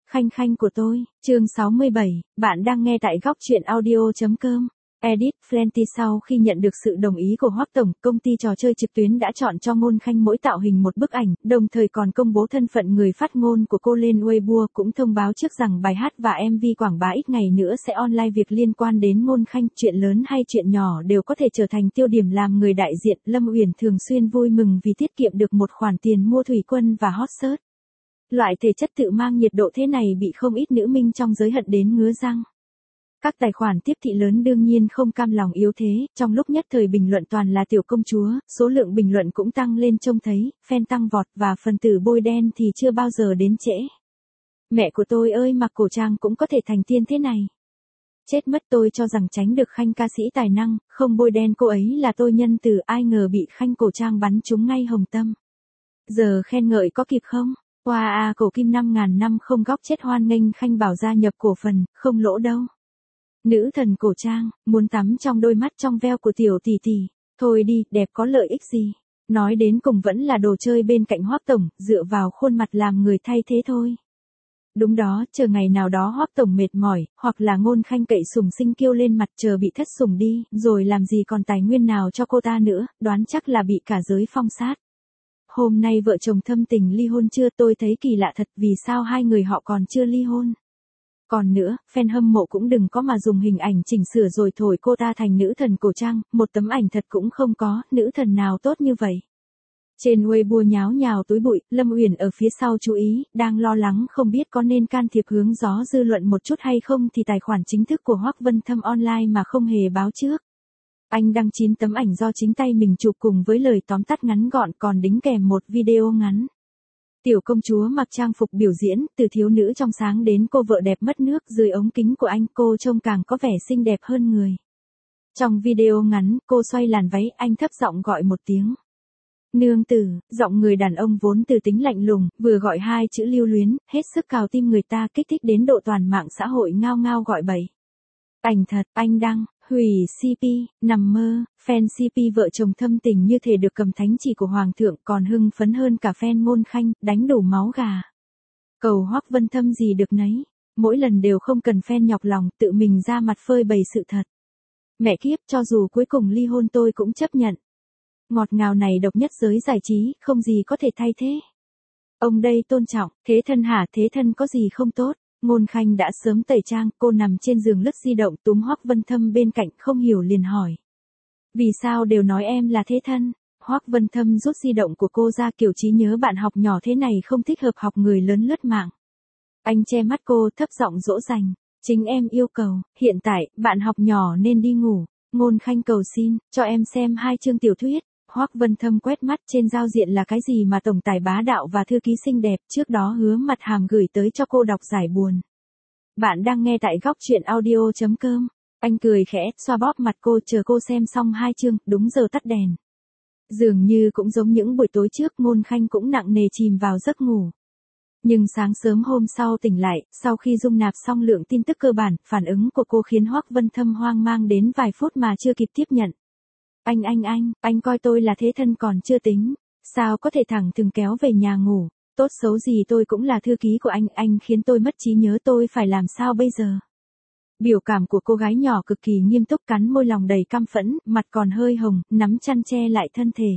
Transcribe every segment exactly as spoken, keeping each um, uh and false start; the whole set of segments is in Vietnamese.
Khanh khanh của tôi, chương sáu mươi bảy, bạn đang nghe tại góc truyện audio.com. Edit, Plenty sau khi nhận được sự đồng ý của Hoắc Tổng, công ty trò chơi trực tuyến đã chọn cho Ngôn Khanh mỗi tạo hình một bức ảnh, đồng thời còn công bố thân phận người phát ngôn của cô lên Weibo, cũng thông báo trước rằng bài hát và em vê quảng bá ít ngày nữa sẽ online. Việc liên quan đến Ngôn Khanh, chuyện lớn hay chuyện nhỏ đều có thể trở thành tiêu điểm. Làm người đại diện, Lâm Uyển thường xuyên vui mừng vì tiết kiệm được một khoản tiền mua thủy quân và hot search. Loại thể chất tự mang nhiệt độ thế này bị không ít nữ minh trong giới hận đến ngứa răng. Các tài khoản tiếp thị lớn đương nhiên không cam lòng yếu thế, trong lúc nhất thời bình luận toàn là tiểu công chúa, số lượng bình luận cũng tăng lên trông thấy, fan tăng vọt và phần tử bôi đen thì chưa bao giờ đến trễ. Mẹ của tôi ơi, mặc cổ trang cũng có thể thành tiên thế này. Chết mất, tôi cho rằng tránh được Khanh ca sĩ tài năng, không bôi đen cô ấy là tôi nhân từ, ai ngờ bị Khanh cổ trang bắn trúng ngay hồng tâm. Giờ khen ngợi có kịp không? Hoa a cổ kim năm ngàn năm không góc chết, hoan nghênh Khanh bảo gia nhập cổ phần, không lỗ đâu. Nữ thần cổ trang, muốn tắm trong đôi mắt trong veo của tiểu tỷ tỷ. Thôi đi, đẹp có lợi ích gì. Nói đến cùng vẫn là đồ chơi bên cạnh Hoắc Tổng, dựa vào khuôn mặt làm người thay thế thôi. Đúng đó, chờ ngày nào đó Hoắc Tổng mệt mỏi, hoặc là Ngôn Khanh cậy sùng sinh kêu lên mặt chờ bị thất sủng đi, rồi làm gì còn tài nguyên nào cho cô ta nữa, đoán chắc là bị cả giới phong sát. Hôm nay vợ chồng thâm tình ly hôn chưa, tôi thấy kỳ lạ thật, vì sao hai người họ còn chưa ly hôn. Còn nữa, fan hâm mộ cũng đừng có mà dùng hình ảnh chỉnh sửa rồi thổi cô ta thành nữ thần cổ trang, một tấm ảnh thật cũng không có, nữ thần nào tốt như vậy. Trên Weibo nháo nhào túi bụi, Lâm Uyển ở phía sau chú ý, đang lo lắng không biết có nên can thiệp hướng gió dư luận một chút hay không, thì tài khoản chính thức của Hoắc Vân Thâm online mà không hề báo trước. Anh đăng chín tấm ảnh do chính tay mình chụp cùng với lời tóm tắt ngắn gọn, còn đính kèm một video ngắn. Tiểu công chúa mặc trang phục biểu diễn, từ thiếu nữ trong sáng đến cô vợ đẹp mất nước, dưới ống kính của anh cô trông càng có vẻ xinh đẹp hơn người. Trong video ngắn, cô xoay làn váy, anh thấp giọng gọi một tiếng. Nương tử, giọng người đàn ông vốn từ tính lạnh lùng, vừa gọi hai chữ lưu luyến, hết sức cào tim người ta, kích thích đến độ toàn mạng xã hội ngao ngao gọi bậy. Ảnh thật, anh đăng, hủy xê pê, nằm mơ, fan xê pê vợ chồng thâm tình như thể được cầm thánh chỉ của Hoàng thượng, còn hưng phấn hơn cả fan Ngôn Khanh, đánh đủ máu gà. Cầu Hoắc Vân Thâm gì được nấy, mỗi lần đều không cần fan nhọc lòng, tự mình ra mặt phơi bày sự thật. Mẹ kiếp, cho dù cuối cùng ly hôn tôi cũng chấp nhận. Ngọt ngào này độc nhất giới giải trí, không gì có thể thay thế. Ông đây tôn trọng, thế thân hả, thế thân có gì không tốt. Ngôn Khanh đã sớm tẩy trang, cô nằm trên giường lướt di động, túm Hoắc Vân Thâm bên cạnh, không hiểu liền hỏi. Vì sao đều nói em là thế thân? Hoắc Vân Thâm rút di động của cô ra, kiểu trí nhớ bạn học nhỏ thế này không thích hợp học người lớn lướt mạng. Anh che mắt cô, thấp giọng dỗ dành. Chính em yêu cầu, hiện tại, bạn học nhỏ nên đi ngủ. Ngôn Khanh cầu xin, cho em xem hai chương tiểu thuyết. Hoắc Vân Thâm quét mắt, trên giao diện là cái gì mà tổng tài bá đạo và thư ký xinh đẹp, trước đó hứa mặt hàm gửi tới cho cô đọc giải buồn. Bạn đang nghe tại góc truyện audio.com. Anh cười khẽ, xoa bóp mặt cô, chờ cô xem xong hai chương, đúng giờ tắt đèn. Dường như cũng giống những buổi tối trước, Ngôn Khanh cũng nặng nề chìm vào giấc ngủ. Nhưng sáng sớm hôm sau tỉnh lại, sau khi dung nạp xong lượng tin tức cơ bản, phản ứng của cô khiến Hoắc Vân Thâm hoang mang đến vài phút mà chưa kịp tiếp nhận. Anh anh anh, anh coi tôi là thế thân còn chưa tính, sao có thể thẳng thừng kéo về nhà ngủ, tốt xấu gì tôi cũng là thư ký của anh, anh khiến tôi mất trí nhớ, tôi phải làm sao bây giờ? Biểu cảm của cô gái nhỏ cực kỳ nghiêm túc, cắn môi lòng đầy căm phẫn, mặt còn hơi hồng, nắm chăn che lại thân thể.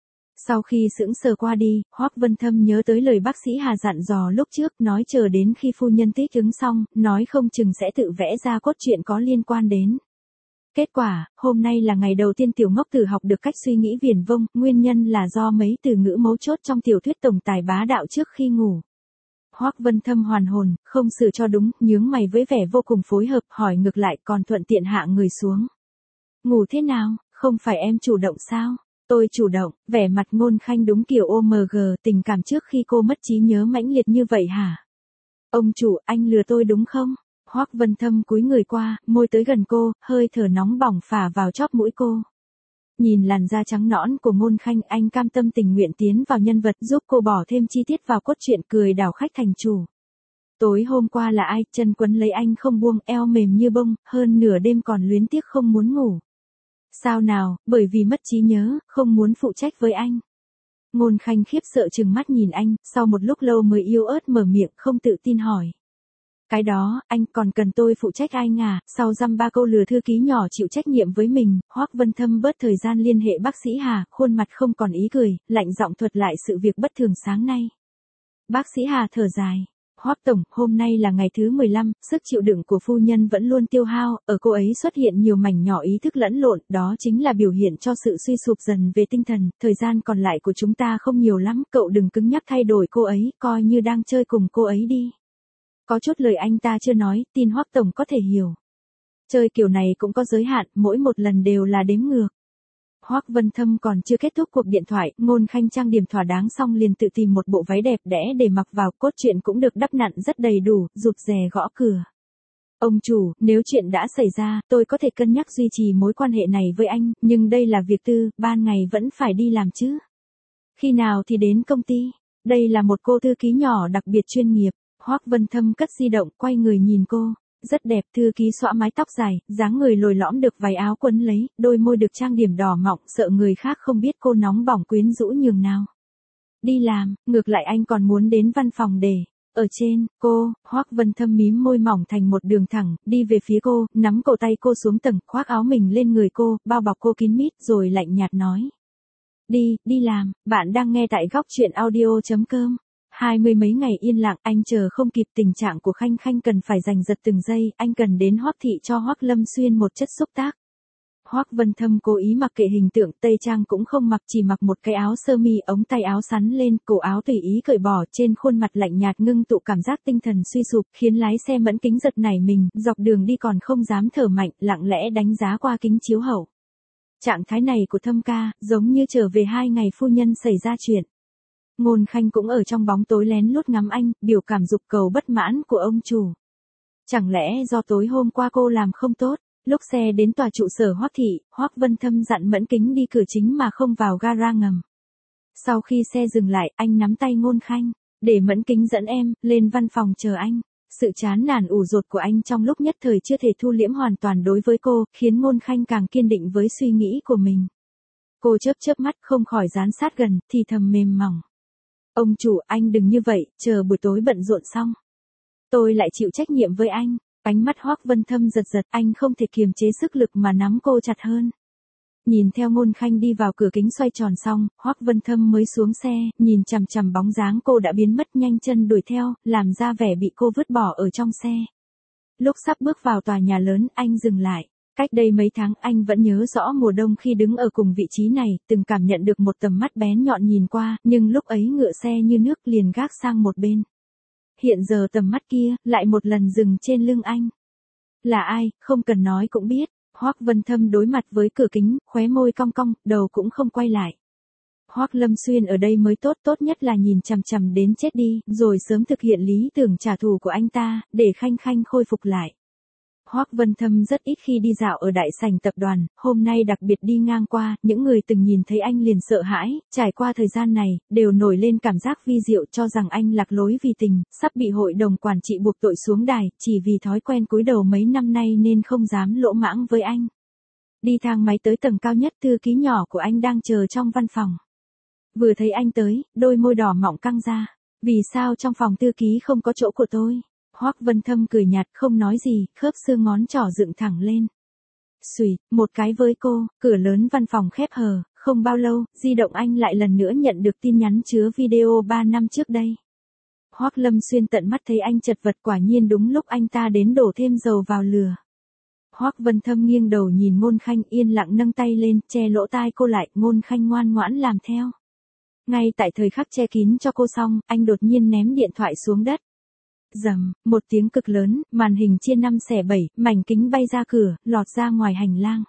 Sau khi sững sờ qua đi, Hoắc Vân Thâm nhớ tới lời bác sĩ Hà dặn dò lúc trước, nói chờ đến khi phu nhân tích ứng xong, nói không chừng sẽ tự vẽ ra cốt truyện có liên quan đến. Kết quả, hôm nay là ngày đầu tiên tiểu ngốc tử học được cách suy nghĩ viển vông, nguyên nhân là do mấy từ ngữ mấu chốt trong tiểu thuyết tổng tài bá đạo trước khi ngủ. Hoắc Vân Thâm hoàn hồn, không xử cho đúng, nhướng mày với vẻ vô cùng phối hợp, hỏi ngược lại, còn thuận tiện hạ người xuống. Ngủ thế nào, không phải em chủ động sao? Tôi chủ động, vẻ mặt Ngôn Khanh đúng kiểu ô em giê, tình cảm trước khi cô mất trí nhớ mãnh liệt như vậy hả? Ông chủ, anh lừa tôi đúng không? Hoắc Vân Thâm cúi người qua, môi tới gần cô, hơi thở nóng bỏng phả vào chóp mũi cô. Nhìn làn da trắng nõn của Ngôn Khanh, anh cam tâm tình nguyện tiến vào nhân vật, giúp cô bỏ thêm chi tiết vào cốt truyện, cười đảo khách thành chủ. Tối hôm qua là ai, chân quấn lấy anh không buông, eo mềm như bông, hơn nửa đêm còn luyến tiếc không muốn ngủ. Sao nào, bởi vì mất trí nhớ, không muốn phụ trách với anh. Ngôn Khanh khiếp sợ trừng mắt nhìn anh, sau một lúc lâu mới yếu ớt mở miệng, không tự tin hỏi. Cái đó, anh còn cần tôi phụ trách anh à? Sau dăm ba câu lừa thư ký nhỏ chịu trách nhiệm với mình, Hoắc Vân Thâm bớt thời gian liên hệ bác sĩ Hà, khuôn mặt không còn ý cười, lạnh giọng thuật lại sự việc bất thường sáng nay. Bác sĩ Hà thở dài. Hoắc tổng, hôm nay là ngày thứ mười lăm, sức chịu đựng của phu nhân vẫn luôn tiêu hao, ở cô ấy xuất hiện nhiều mảnh nhỏ ý thức lẫn lộn, đó chính là biểu hiện cho sự suy sụp dần về tinh thần, thời gian còn lại của chúng ta không nhiều lắm, cậu đừng cứng nhắc thay đổi cô ấy, coi như đang chơi cùng cô ấy đi. Có chút lời anh ta chưa nói, tin Hoắc tổng có thể hiểu. Chơi kiểu này cũng có giới hạn, mỗi một lần đều là đếm ngược. Hoắc Vân Thâm còn chưa kết thúc cuộc điện thoại, Ngôn Khanh trang điểm thỏa đáng xong liền tự tìm một bộ váy đẹp đẽ để mặc vào, cốt truyện cũng được đắp nặn rất đầy đủ, rụt rè gõ cửa. Ông chủ, nếu chuyện đã xảy ra, tôi có thể cân nhắc duy trì mối quan hệ này với anh, nhưng đây là việc tư, ban ngày vẫn phải đi làm chứ. Khi nào thì đến công ty? Đây là một cô thư ký nhỏ đặc biệt chuyên nghiệp. Hoắc Vân Thâm cất di động, quay người nhìn cô. Rất đẹp, thư ký xõa mái tóc dài, dáng người lồi lõm được váy áo quấn lấy, đôi môi được trang điểm đỏ mọng, sợ người khác không biết cô nóng bỏng quyến rũ nhường nào. Đi làm, ngược lại anh còn muốn đến văn phòng để. Ở trên, cô, Hoắc Vân Thâm mím môi mỏng thành một đường thẳng, đi về phía cô, nắm cổ tay cô xuống tầng, khoác áo mình lên người cô, bao bọc cô kín mít, rồi lạnh nhạt nói. Đi, đi làm, bạn đang nghe tại góc truyện audio chấm com. Hai mươi mấy ngày yên lặng, anh chờ không kịp, tình trạng của Khanh Khanh cần phải giành giật từng giây, anh cần đến Hoắc thị cho Hoắc Lâm Xuyên một chất xúc tác. Hoắc Vân Thâm cố ý mặc kệ hình tượng, tây trang cũng không mặc, chỉ mặc một cái áo sơ mi ống tay áo sắn lên, cổ áo tùy ý cởi bỏ, trên khuôn mặt lạnh nhạt ngưng tụ cảm giác tinh thần suy sụp, khiến lái xe mẫn kính giật nảy mình, dọc đường đi còn không dám thở mạnh, lặng lẽ đánh giá qua kính chiếu hậu. Trạng thái này của Thâm ca, giống như trở về hai ngày phu nhân xảy ra chuyện. Ngôn Khanh cũng ở trong bóng tối lén lút ngắm anh, biểu cảm dục cầu bất mãn của ông chủ. Chẳng lẽ do tối hôm qua cô làm không tốt? Lúc xe đến tòa trụ sở Hoắc thị, Hoắc Vân Thâm dặn Mẫn Kính đi cửa chính mà không vào gara ngầm. Sau khi xe dừng lại, anh nắm tay Ngôn Khanh, để Mẫn Kính dẫn em lên văn phòng chờ anh. Sự chán nản ủ rột của anh trong lúc nhất thời chưa thể thu liễm hoàn toàn đối với cô, khiến Ngôn Khanh càng kiên định với suy nghĩ của mình. Cô chớp chớp mắt không khỏi dán sát gần, thì thầm mềm mỏng. Ông chủ, anh đừng như vậy, chờ buổi tối bận rộn xong. Tôi lại chịu trách nhiệm với anh. Ánh mắt Hoắc Vân Thâm giật giật, anh không thể kiềm chế sức lực mà nắm cô chặt hơn. Nhìn theo Ngôn Khanh đi vào cửa kính xoay tròn xong, Hoắc Vân Thâm mới xuống xe, nhìn chằm chằm bóng dáng cô đã biến mất, nhanh chân đuổi theo, làm ra vẻ bị cô vứt bỏ ở trong xe. Lúc sắp bước vào tòa nhà lớn, anh dừng lại. Cách đây mấy tháng anh vẫn nhớ rõ mùa đông khi đứng ở cùng vị trí này, từng cảm nhận được một tầm mắt bén nhọn nhìn qua, nhưng lúc ấy ngựa xe như nước liền gác sang một bên. Hiện giờ tầm mắt kia, lại một lần dừng trên lưng anh. Là ai, không cần nói cũng biết. Hoắc Vân Thâm đối mặt với cửa kính, khóe môi cong cong, đầu cũng không quay lại. Hoắc Lâm Xuyên ở đây mới tốt, tốt nhất là nhìn chằm chằm đến chết đi, rồi sớm thực hiện lý tưởng trả thù của anh ta, để Khanh Khanh khôi phục lại. Hoắc Vân Thâm rất ít khi đi dạo ở đại sảnh tập đoàn, hôm nay đặc biệt đi ngang qua, những người từng nhìn thấy anh liền sợ hãi, trải qua thời gian này, đều nổi lên cảm giác vi diệu cho rằng anh lạc lối vì tình, sắp bị hội đồng quản trị buộc tội xuống đài, chỉ vì thói quen cúi đầu mấy năm nay nên không dám lỗ mãng với anh. Đi thang máy tới tầng cao nhất, thư ký nhỏ của anh đang chờ trong văn phòng. Vừa thấy anh tới, đôi môi đỏ mọng căng ra. Vì sao trong phòng thư ký không có chỗ của tôi? Hoắc Vân Thâm cười nhạt không nói gì, khớp xương ngón trỏ dựng thẳng lên. Xùy, một cái với cô, cửa lớn văn phòng khép hờ, không bao lâu, di động anh lại lần nữa nhận được tin nhắn chứa video ba năm trước đây. Hoắc Lâm Xuyên tận mắt thấy anh chật vật, quả nhiên đúng lúc anh ta đến đổ thêm dầu vào lửa. Hoắc Vân Thâm nghiêng đầu nhìn Ngôn Khanh, yên lặng nâng tay lên, che lỗ tai cô lại, Ngôn Khanh ngoan ngoãn làm theo. Ngay tại thời khắc che kín cho cô xong, anh đột nhiên ném điện thoại xuống đất. Rầm, một tiếng cực lớn, màn hình chia năm xẻ bảy, mảnh kính bay ra cửa, lọt ra ngoài hành lang.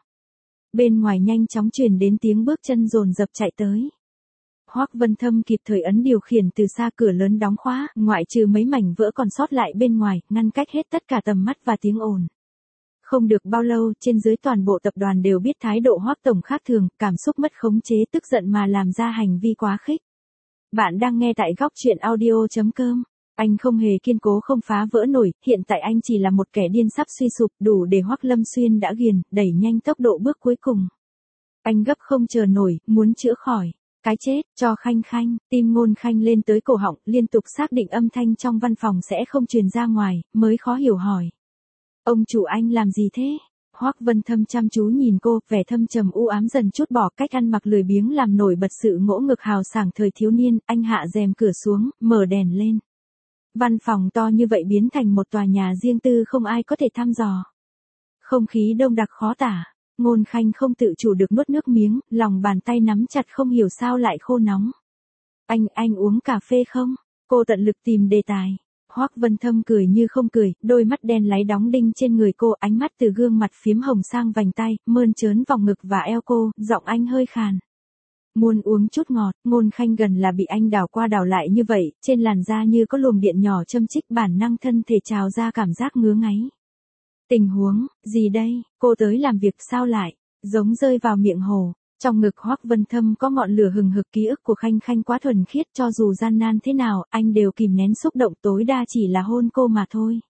Bên ngoài nhanh chóng truyền đến tiếng bước chân dồn dập chạy tới. Hoắc Vân Thâm kịp thời ấn điều khiển từ xa, cửa lớn đóng khóa, ngoại trừ mấy mảnh vỡ còn sót lại bên ngoài, ngăn cách hết tất cả tầm mắt và tiếng ồn. Không được bao lâu, trên dưới toàn bộ tập đoàn đều biết thái độ Hoắc tổng khác thường, cảm xúc mất khống chế, tức giận mà làm ra hành vi quá khích. Bạn đang nghe tại góc truyện audio chấm com. Anh không hề kiên cố, không phá vỡ nổi, hiện tại anh chỉ là một kẻ điên sắp suy sụp, đủ để Hoắc Lâm Xuyên đã ghiền, đẩy nhanh tốc độ bước cuối cùng. Anh gấp không chờ nổi, muốn chữa khỏi. Cái chết, cho Khanh Khanh, tim Ngôn Khanh lên tới cổ họng, liên tục xác định âm thanh trong văn phòng sẽ không truyền ra ngoài, mới khó hiểu hỏi. Ông chủ anh làm gì thế? Hoắc Vân Thâm chăm chú nhìn cô, vẻ thâm trầm u ám dần chút bỏ, cách ăn mặc lười biếng làm nổi bật sự ngỗ ngực hào sảng thời thiếu niên, anh hạ rèm cửa xuống, mở đèn lên. Văn phòng to như vậy biến thành một tòa nhà riêng tư không ai có thể thăm dò. Không khí đông đặc khó tả, Ngôn Khanh không tự chủ được nuốt nước miếng, lòng bàn tay nắm chặt không hiểu sao lại khô nóng. Anh, anh uống cà phê không? Cô tận lực tìm đề tài. Hoắc Vân Thâm cười như không cười, đôi mắt đen láy đóng đinh trên người cô, ánh mắt từ gương mặt phiếm hồng sang vành tay, mơn trớn vòng ngực và eo cô, giọng anh hơi khàn. Muốn uống chút ngọt, Ngôn Khanh gần là bị anh đảo qua đảo lại như vậy, trên làn da như có luồng điện nhỏ châm chích, bản năng thân thể trào ra cảm giác ngứa ngáy. Tình huống, gì đây, cô tới làm việc sao lại, giống rơi vào miệng hồ. Trong ngực Hoắc Vân Thâm có ngọn lửa hừng hực, ký ức của Khanh Khanh quá thuần khiết, cho dù gian nan thế nào, anh đều kìm nén xúc động, tối đa chỉ là hôn cô mà thôi.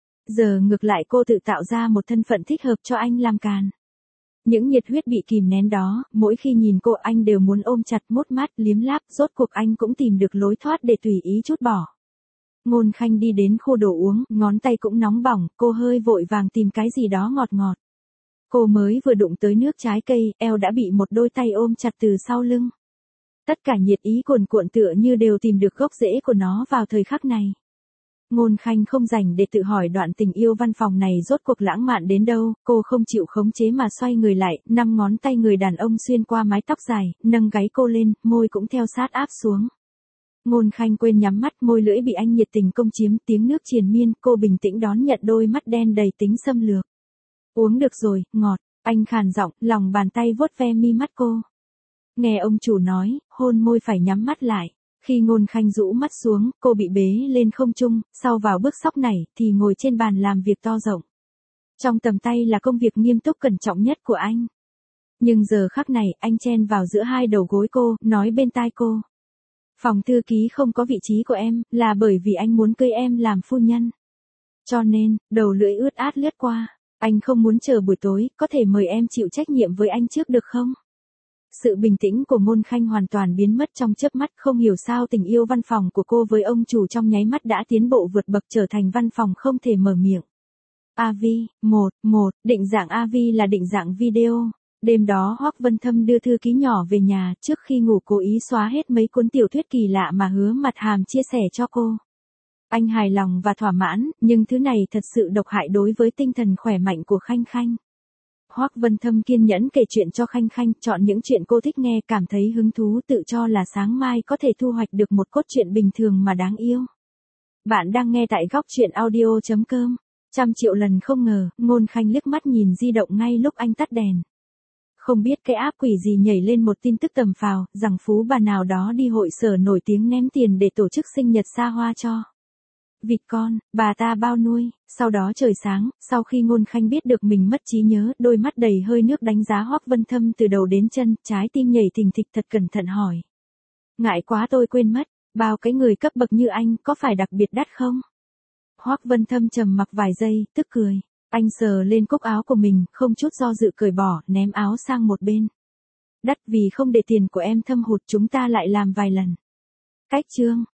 Giờ ngược lại cô tự tạo ra một thân phận thích hợp cho anh làm càn. Những nhiệt huyết bị kìm nén đó, mỗi khi nhìn cô anh đều muốn ôm chặt, mút mát, liếm láp, rốt cuộc anh cũng tìm được lối thoát để tùy ý trút bỏ. Ngôn Khanh đi đến khu đồ uống, ngón tay cũng nóng bỏng, cô hơi vội vàng tìm cái gì đó ngọt ngọt. Cô mới vừa đụng tới nước trái cây, eo đã bị một đôi tay ôm chặt từ sau lưng. Tất cả nhiệt ý cuồn cuộn tựa như đều tìm được gốc rễ của nó vào thời khắc này. Ngôn Khanh không rảnh để tự hỏi đoạn tình yêu văn phòng này rốt cuộc lãng mạn đến đâu, cô không chịu khống chế mà xoay người lại, năm ngón tay người đàn ông xuyên qua mái tóc dài, nâng gáy cô lên, môi cũng theo sát áp xuống. Ngôn Khanh quên nhắm mắt, môi lưỡi bị anh nhiệt tình công chiếm, tiếng nước triền miên, cô bình tĩnh đón nhận đôi mắt đen đầy tính xâm lược. Uống được rồi, ngọt, anh khàn giọng, lòng bàn tay vuốt ve mi mắt cô. Nghe ông chủ nói, hôn môi phải nhắm mắt lại. Khi Ngôn Khanh rũ mắt xuống, cô bị bế lên không trung, sau vào bước sóc nảy, thì ngồi trên bàn làm việc to rộng. Trong tầm tay là công việc nghiêm túc cẩn trọng nhất của anh. Nhưng giờ khắc này, anh chen vào giữa hai đầu gối cô, nói bên tai cô. Phòng thư ký không có vị trí của em, là bởi vì anh muốn cưới em làm phu nhân. Cho nên, đầu lưỡi ướt át lướt qua. Anh không muốn chờ buổi tối, có thể mời em chịu trách nhiệm với anh trước được không? Sự bình tĩnh của Ngôn Khanh hoàn toàn biến mất trong chớp mắt, không hiểu sao tình yêu văn phòng của cô với ông chủ trong nháy mắt đã tiến bộ vượt bậc trở thành văn phòng không thể mở miệng. a vê, một, một, định dạng a vê là định dạng video. Đêm đó Hoắc Vân Thâm đưa thư ký nhỏ về nhà, trước khi ngủ cố ý xóa hết mấy cuốn tiểu thuyết kỳ lạ mà Hứa Mặt Hàm chia sẻ cho cô. Anh hài lòng và thỏa mãn, nhưng thứ này thật sự độc hại đối với tinh thần khỏe mạnh của Khanh Khanh. Hoắc Vân Thâm kiên nhẫn kể chuyện cho Khanh Khanh, chọn những chuyện cô thích nghe, cảm thấy hứng thú, tự cho là sáng mai có thể thu hoạch được một cốt truyện bình thường mà đáng yêu. Bạn đang nghe tại góc truyện audio chấm com. Trăm triệu lần không ngờ, Ngôn Khanh liếc mắt nhìn di động ngay lúc anh tắt đèn. Không biết cái áp quỷ gì nhảy lên một tin tức tầm phào, rằng phú bà nào đó đi hội sở nổi tiếng ném tiền để tổ chức sinh nhật xa hoa cho vịt con, bà ta bao nuôi. Sau đó trời sáng, sau khi Ngôn Khanh biết được mình mất trí nhớ, đôi mắt đầy hơi nước đánh giá Hoắc Vân Thâm từ đầu đến chân, trái tim nhảy thình thịch, thật cẩn thận hỏi. Ngại quá tôi quên mất, bao cái người cấp bậc như anh có phải đặc biệt đắt không? Hoắc Vân Thâm trầm mặc vài giây, tức cười. Anh sờ lên cúc áo của mình, không chút do dự cởi bỏ, ném áo sang một bên. Đắt vì không để tiền của em thâm hụt, chúng ta lại làm vài lần. Cách chương.